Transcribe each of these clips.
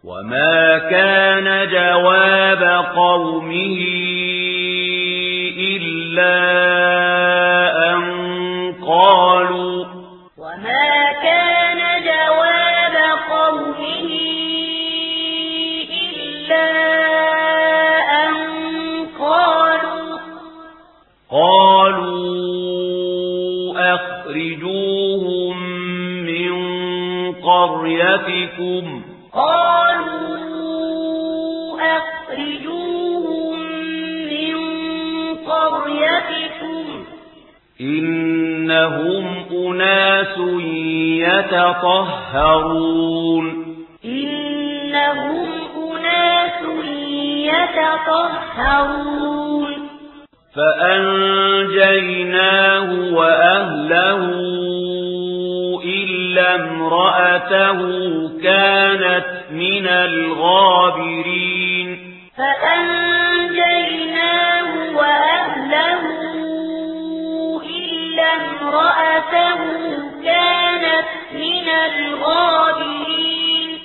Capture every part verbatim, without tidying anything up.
وما كان جواب قومه إلا أن قالوا وما كان جواب قومه إلا أن قالوا قالوا أخرجوهم من قريتكم قالوا أخرجوهم من قريتكم إنهم أناس يتطهرون إنهم أناس يتطهرون فأنجيناه وأهله إلا امرأته كانت من الغابرين فأنجيناه وأهله إلا امرأته كانت من الغابرين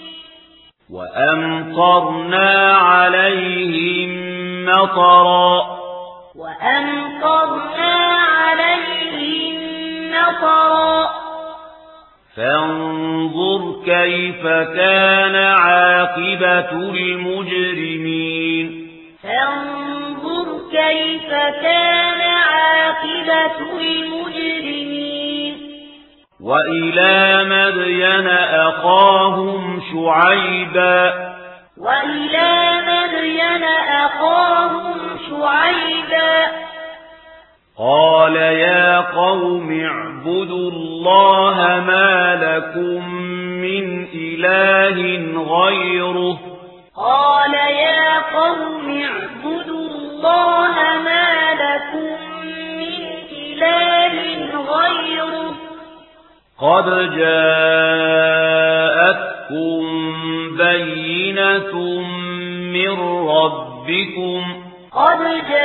وأمطرنا عليهم مطرا وأمطرنا عليهم مطرا فانظر كيف كان عاقبة المجرمين فانظر كيف كان عاقبة المجرمين وإلى مدين أخاهم شعيبا وإلى مدين أخاهم شعيبا قال يا قوم اعبدوا الله ما لكم من إله غيره قال يا قوم اعبدوا الله ما لكم من إله غيره قد جاءتكم بينة من ربكم قد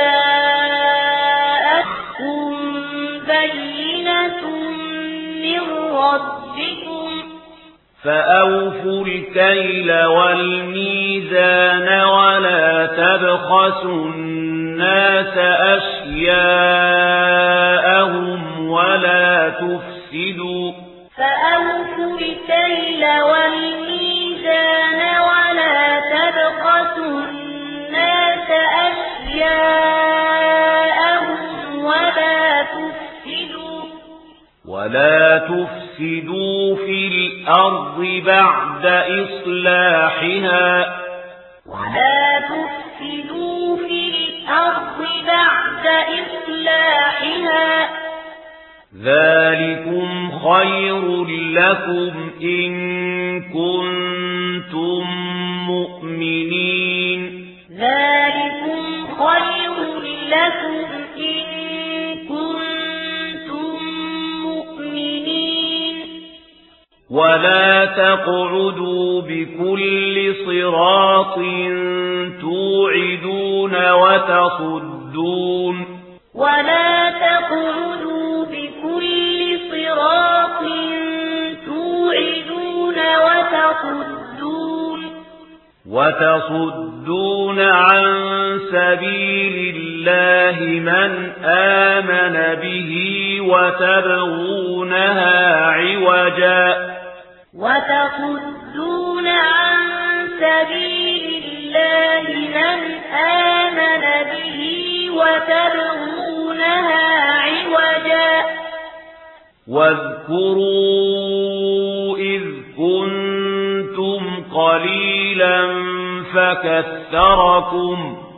جاءتكم بينة من ربكم فأوفوا الكيل والميزان ولا تبخسوا الناس أشياءهم ولا تفسدوا فأوفوا الكيل والميزان ولا تبخسوا الناس أشياءهم ولا تفسدوا ولا تفسدوا في الأرض بعد إصلاحها ولا تفسدوا في الأرض بعد إصلاحها ذلكم خير لكم إن كنتم مؤمنين ذلكم خير لكم إن كنتم مؤمنين ولا تقعدوا بكل صراط توعدون وتصدون ولا تقعدوا بكل صراط توعدون وتصدون وتصدون عن سبيل الله من آمن به وتبغونها عوجا وتصدون عن سبيل الله من آمن به وتبغونها عوجا واذكروا إذ كنتم قليلا فكثركم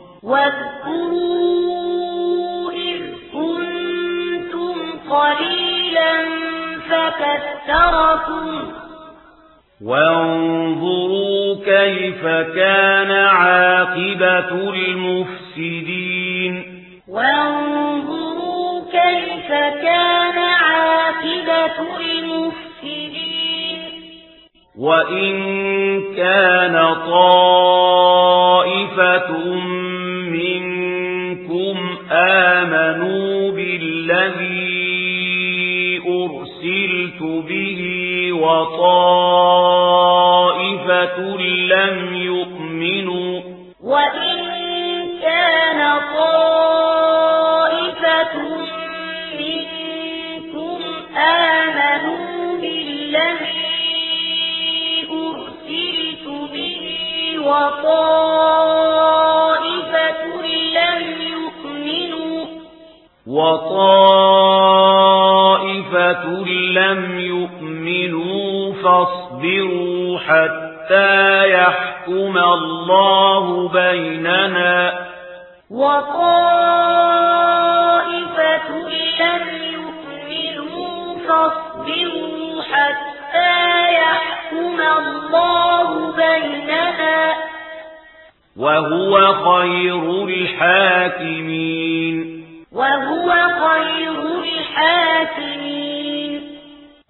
واذكروا إذ كنتم قليلا فكثركم وانظروا كيف كان عاقبة المفسدين وانظروا كيف كان عاقبة المفسدين وإن كان طائفة منكم آمنوا بالذي أرسلت به وطائفة لم لم يؤمنوا وإن كان طائفة منكم آمنوا بالذي أرسلت به وطائفة لم يؤمنوا وطائفة لم يؤمنوا فاصبروا حتى يحكم الله بيننا وطائفة لم يؤمنوا فاصبروا حتى يحكم الله بيننا وهو خير الحاكمين وهو خير الحاكمين